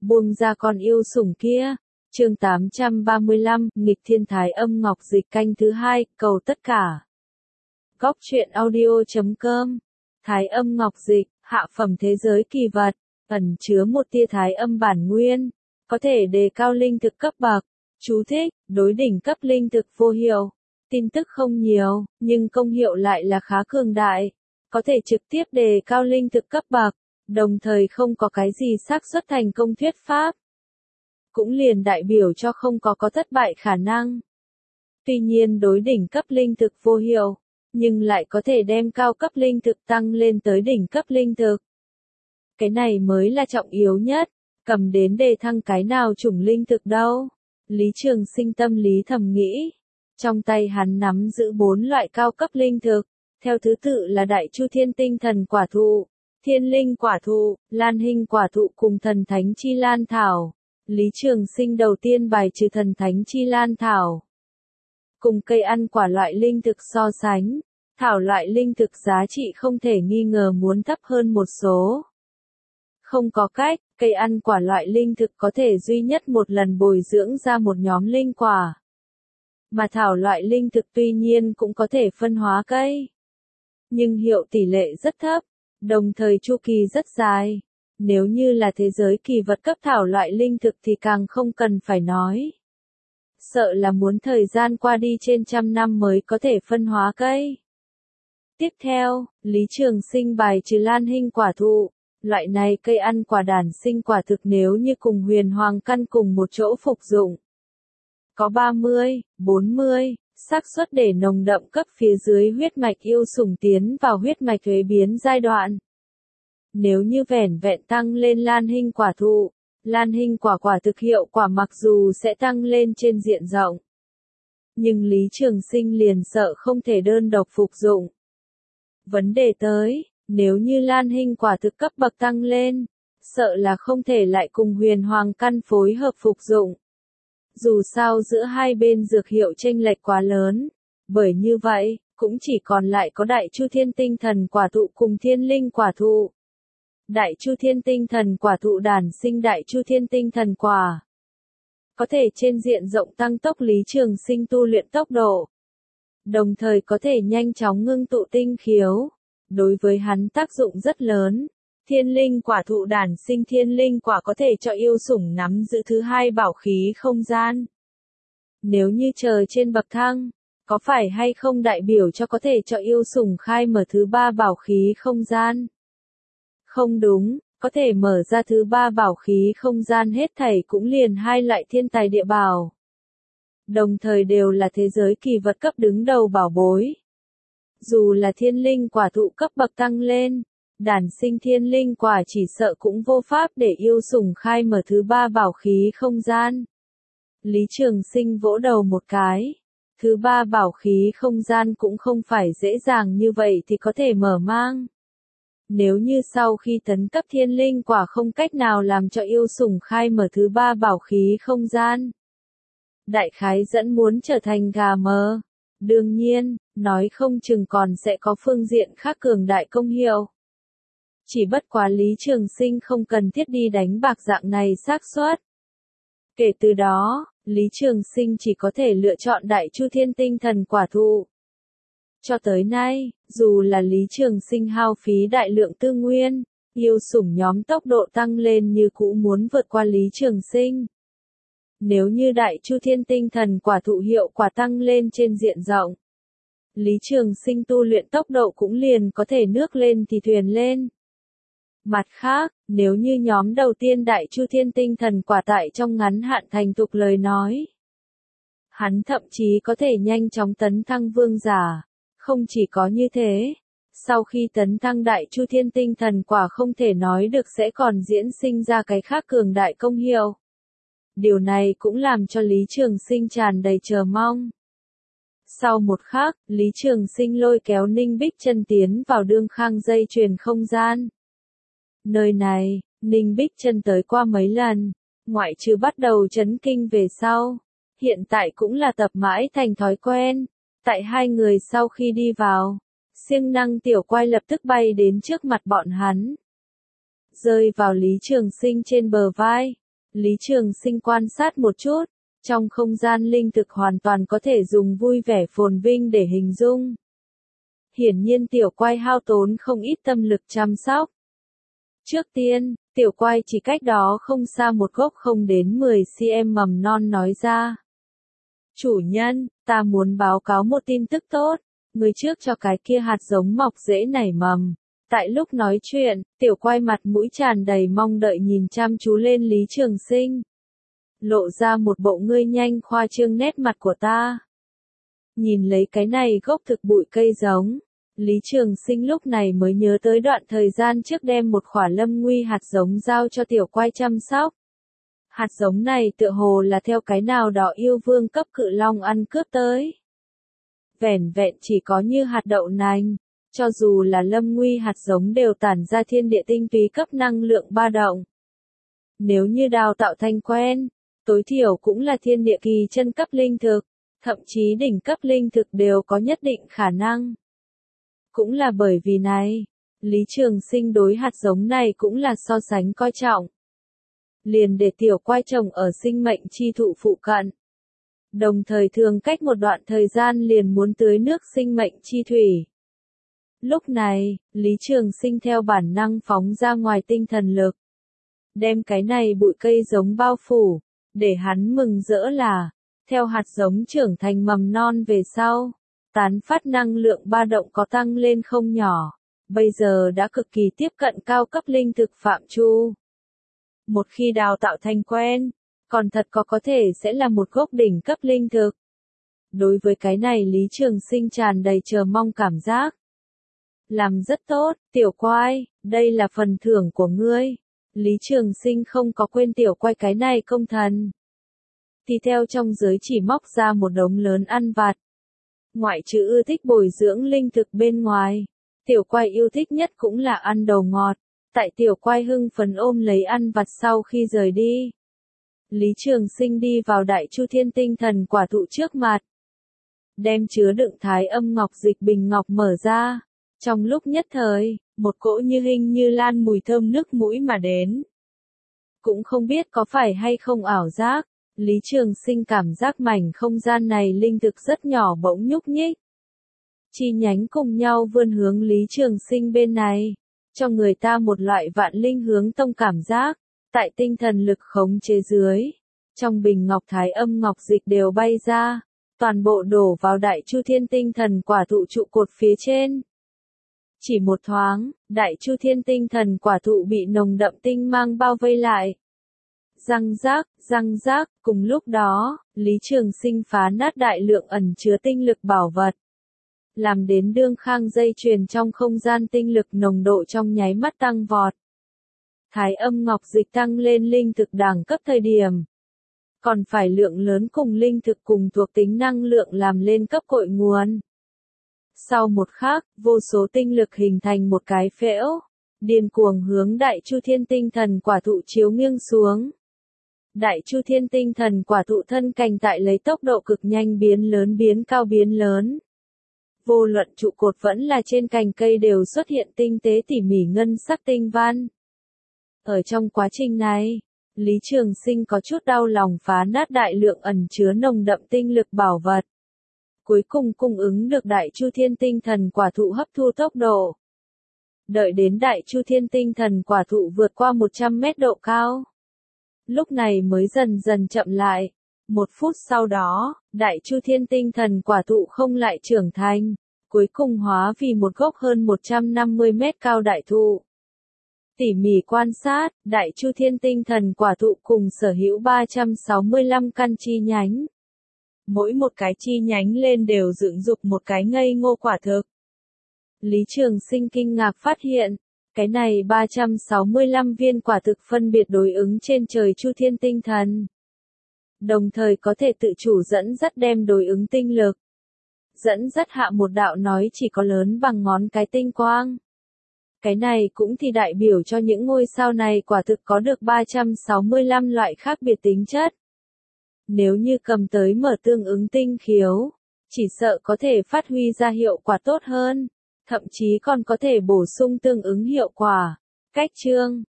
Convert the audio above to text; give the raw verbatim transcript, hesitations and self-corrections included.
buông ra con yêu sủng kia. Chương tám trăm ba mươi lăm, nghịch thiên Thái Âm Ngọc Dịch canh thứ hai, cầu tất cả. Góc truyện audio chấm com. Thái Âm Ngọc Dịch, hạ phẩm thế giới kỳ vật, ẩn chứa một tia thái âm bản nguyên, có thể đề cao linh thực cấp bậc. Chú thích, đối đỉnh cấp linh thực vô hiệu. Tin tức không nhiều, nhưng công hiệu lại là khá cường đại, có thể trực tiếp đề cao linh thực cấp bậc, đồng thời không có cái gì xác suất thành công thuyết pháp. Cũng liền đại biểu cho không có có thất bại khả năng. Tuy nhiên đối đỉnh cấp linh thực vô hiệu, nhưng lại có thể đem cao cấp linh thực tăng lên tới đỉnh cấp linh thực. Cái này mới là trọng yếu nhất, cầm đến đề thăng cái nào chủng linh thực đâu. Lý Trường Sinh tâm lý thầm nghĩ. Trong tay hắn nắm giữ bốn loại cao cấp linh thực, theo thứ tự là Đại Chu Thiên Tinh Thần Quả Thụ, Thiên Linh Quả Thụ, Lan Hinh Quả Thụ cùng Thần Thánh Chi Lan Thảo. Lý Trường Sinh đầu tiên bài trừ Thần Thánh Chi Lan Thảo. Cùng cây ăn quả loại linh thực so sánh, thảo loại linh thực giá trị không thể nghi ngờ muốn thấp hơn một số. Không có cách, cây ăn quả loại linh thực có thể duy nhất một lần bồi dưỡng ra một nhóm linh quả. Mà thảo loại linh thực tuy nhiên cũng có thể phân hóa cây, nhưng hiệu tỷ lệ rất thấp, đồng thời chu kỳ rất dài. Nếu như là thế giới kỳ vật cấp thảo loại linh thực thì càng không cần phải nói. Sợ là muốn thời gian qua đi trên trăm năm mới có thể phân hóa cây. Tiếp theo, Lý Trường Sinh bài trừ Lan Hinh Quả Thụ. Loại này cây ăn quả đản sinh quả thực nếu như cùng huyền hoàng căn cùng một chỗ phục dụng, có ba mươi, bốn mươi, xác suất để nồng đậm cấp phía dưới huyết mạch yêu sủng tiến vào huyết mạch thuế biến giai đoạn. Nếu như vẻn vẹn tăng lên Lan Hinh Quả Thụ, Lan Hinh quả quả thực hiệu quả mặc dù sẽ tăng lên trên diện rộng, nhưng Lý Trường Sinh liền sợ không thể đơn độc phục dụng. Vấn đề tới, nếu như Lan Hinh quả thực cấp bậc tăng lên, sợ là không thể lại cùng huyền hoàng căn phối hợp phục dụng. Dù sao giữa hai bên dược hiệu chênh lệch quá lớn, bởi như vậy, cũng chỉ còn lại có Đại Chu Thiên Tinh Thần Quả Thụ cùng Thiên Linh Quả Thụ. Đại Chu Thiên Tinh Thần Quả Thụ đản sinh Đại Chu Thiên Tinh Thần Quả, có thể trên diện rộng tăng tốc Lý Trường Sinh tu luyện tốc độ, đồng thời có thể nhanh chóng ngưng tụ tinh khiếu, đối với hắn tác dụng rất lớn. Thiên Linh Quả Thụ đản sinh Thiên Linh Quả có thể cho yêu sủng nắm giữ thứ hai bảo khí không gian. Nếu như chờ trên bậc thang, có phải hay không đại biểu cho có thể cho yêu sủng khai mở thứ ba bảo khí không gian? Không đúng, có thể mở ra thứ ba bảo khí không gian hết thảy cũng liền hai loại thiên tài địa bảo. Đồng thời đều là thế giới kỳ vật cấp đứng đầu bảo bối. Dù là Thiên Linh Quả Thụ cấp bậc tăng lên, đản sinh Thiên Linh Quả chỉ sợ cũng vô pháp để yêu sủng khai mở thứ ba bảo khí không gian. Lý Trường Sinh vỗ đầu một cái. Thứ ba bảo khí không gian cũng không phải dễ dàng như vậy thì có thể mở mang. Nếu như sau khi tấn cấp Thiên Linh Quả không cách nào làm cho yêu sủng khai mở thứ ba bảo khí không gian, đại khái dẫn muốn trở thành gà mờ. Đương nhiên, nói không chừng còn sẽ có phương diện khác cường đại công hiệu. Chỉ bất quá Lý Trường Sinh không cần thiết đi đánh bạc dạng này xác suất. Kể từ đó, Lý Trường Sinh chỉ có thể lựa chọn Đại Chu Thiên Tinh Thần Quả Thụ. Cho tới nay, dù là Lý Trường Sinh hao phí đại lượng tư nguyên, yêu sủng nhóm tốc độ tăng lên như cũ muốn vượt qua Lý Trường Sinh. Nếu như Đại Chu Thiên Tinh Thần Quả Thụ hiệu quả tăng lên trên diện rộng, Lý Trường Sinh tu luyện tốc độ cũng liền có thể nước lên thì thuyền lên. Mặt khác, nếu như nhóm đầu tiên Đại Chu Thiên Tinh Thần Quả tại trong ngắn hạn thành thục lời nói, hắn thậm chí có thể nhanh chóng tấn thăng vương giả. Không chỉ có như thế, sau khi tấn thăng Đại Chu Thiên Tinh Thần Quả không thể nói được sẽ còn diễn sinh ra cái khác cường đại công hiệu. Điều này cũng làm cho Lý Trường Sinh tràn đầy chờ mong. Sau một khắc, Lý Trường Sinh lôi kéo Ninh Bích Chân tiến vào đương khang dây chuyền không gian. Nơi này, Ninh Bích Chân tới qua mấy lần, ngoại trừ bắt đầu chấn kinh về sau, hiện tại cũng là tập mãi thành thói quen. Tại hai người sau khi đi vào, siêng năng tiểu quay lập tức bay đến trước mặt bọn hắn. Rơi vào Lý Trường Sinh trên bờ vai, Lý Trường Sinh quan sát một chút, trong không gian linh thực hoàn toàn có thể dùng vui vẻ phồn vinh để hình dung. Hiển nhiên tiểu quay hao tốn không ít tâm lực chăm sóc. Trước tiên, tiểu quay chỉ cách đó không xa một gốc không đến mười xăng-ti-mét mầm non nói ra. Chủ nhân, ta muốn báo cáo một tin tức tốt, người trước cho cái kia hạt giống mọc rễ nảy mầm. Tại lúc nói chuyện, tiểu quay mặt mũi tràn đầy mong đợi nhìn chăm chú lên Lý Trường Sinh. Lộ ra một bộ ngươi nhanh khoa trương nét mặt của ta. Nhìn lấy cái này gốc thực bụi cây giống, Lý Trường Sinh lúc này mới nhớ tới đoạn thời gian trước đem một khỏa lâm nguy hạt giống giao cho tiểu quay chăm sóc. Hạt giống này tựa hồ là theo cái nào đó yêu vương cấp cự long ăn cướp tới. Vẻn vẹn chỉ có như hạt đậu nành, cho dù là lâm nguy hạt giống đều tản ra thiên địa tinh túy cấp năng lượng ba động. Nếu như đào tạo thành quen, tối thiểu cũng là thiên địa kỳ chân cấp linh thực, thậm chí đỉnh cấp linh thực đều có nhất định khả năng. Cũng là bởi vì này, Lý Trường Sinh đối hạt giống này cũng là so sánh coi trọng. Liền để tiểu quay trồng ở sinh mệnh chi thụ phụ cận. Đồng thời thường cách một đoạn thời gian liền muốn tưới nước sinh mệnh chi thủy. Lúc này, Lý Trường Sinh theo bản năng phóng ra ngoài tinh thần lực. Đem cái này bụi cây giống bao phủ, để hắn mừng rỡ là, theo hạt giống trưởng thành mầm non về sau, tán phát năng lượng ba động có tăng lên không nhỏ, bây giờ đã cực kỳ tiếp cận cao cấp linh thực phạm chu. Một khi đào tạo thành quen, còn thật có có thể sẽ là một gốc đỉnh cấp linh thực. Đối với cái này Lý Trường Sinh tràn đầy chờ mong cảm giác. Làm rất tốt, tiểu quay, đây là phần thưởng của ngươi. Lý Trường Sinh không có quên tiểu quay cái này công thần. Thì theo trong giới chỉ móc ra một đống lớn ăn vặt. Ngoại trừ ưa thích bồi dưỡng linh thực bên ngoài, tiểu quay yêu thích nhất cũng là ăn đồ ngọt. Tại tiểu quay hưng phấn ôm lấy ăn vặt sau khi rời đi. Lý Trường Sinh đi vào Đại Chu Thiên Tinh Thần quả thụ trước mặt. Đem chứa đựng Thái Âm Ngọc dịch bình ngọc mở ra. Trong lúc nhất thời, một cỗ như hình như lan mùi thơm nước mũi mà đến. Cũng không biết có phải hay không ảo giác, Lý Trường Sinh cảm giác mảnh không gian này linh thực rất nhỏ bỗng nhúc nhích. Chi nhánh cùng nhau vươn hướng Lý Trường Sinh bên này, cho người ta một loại vạn linh hướng tông cảm giác, tại tinh thần lực khống chế dưới. Trong bình ngọc Thái Âm Ngọc dịch đều bay ra, toàn bộ đổ vào Đại Chu Thiên Tinh Thần quả thụ trụ cột phía trên. Chỉ một thoáng, Đại Chu Thiên Tinh Thần quả thụ bị nồng đậm tinh mang bao vây lại. Răng rác, răng rác, cùng lúc đó, Lý Trường Sinh phá nát đại lượng ẩn chứa tinh lực bảo vật. Làm đến đương khang dây chuyền trong không gian tinh lực nồng độ trong nháy mắt tăng vọt. Thái Âm Ngọc dịch tăng lên linh thực đẳng cấp thời điểm. Còn phải lượng lớn cùng linh thực cùng thuộc tính năng lượng làm lên cấp cội nguồn. Sau một khắc, vô số tinh lực hình thành một cái phễu, điên cuồng hướng Đại Chu Thiên Tinh Thần quả thụ chiếu nghiêng xuống. Đại Chu Thiên Tinh Thần quả thụ thân cành tại lấy tốc độ cực nhanh biến lớn biến cao biến lớn. Vô luận trụ cột vẫn là trên cành cây đều xuất hiện tinh tế tỉ mỉ ngân sắc tinh văn. Ở trong quá trình này, Lý Trường Sinh có chút đau lòng phá nát đại lượng ẩn chứa nồng đậm tinh lực bảo vật. Cuối cùng cung ứng được Đại Chu Thiên Tinh Thần quả thụ hấp thu tốc độ. Đợi đến Đại Chu Thiên Tinh Thần quả thụ vượt qua một trăm mét độ cao. Lúc này mới dần dần chậm lại. Một phút sau đó, Đại Chu Thiên Tinh Thần quả thụ không lại trưởng thành, cuối cùng hóa vì một gốc hơn một trăm năm mươi mét cao đại thụ. Tỉ mỉ quan sát, Đại Chu Thiên Tinh Thần quả thụ cùng sở hữu ba trăm sáu mươi lăm căn chi nhánh. Mỗi một cái chi nhánh lên đều dựng dục một cái ngây ngô quả thực. Lý Trường Sinh kinh ngạc phát hiện, cái này ba trăm sáu mươi lăm viên quả thực phân biệt đối ứng trên trời Chu Thiên Tinh Thần. Đồng thời có thể tự chủ dẫn dắt đem đối ứng tinh lực. Dẫn dắt hạ một đạo nói chỉ có lớn bằng ngón cái tinh quang. Cái này cũng thì đại biểu cho những ngôi sao này quả thực có được ba trăm sáu mươi lăm loại khác biệt tính chất. Nếu như cầm tới mở tương ứng tinh khiếu, chỉ sợ có thể phát huy ra hiệu quả tốt hơn, thậm chí còn có thể bổ sung tương ứng hiệu quả. Cách chương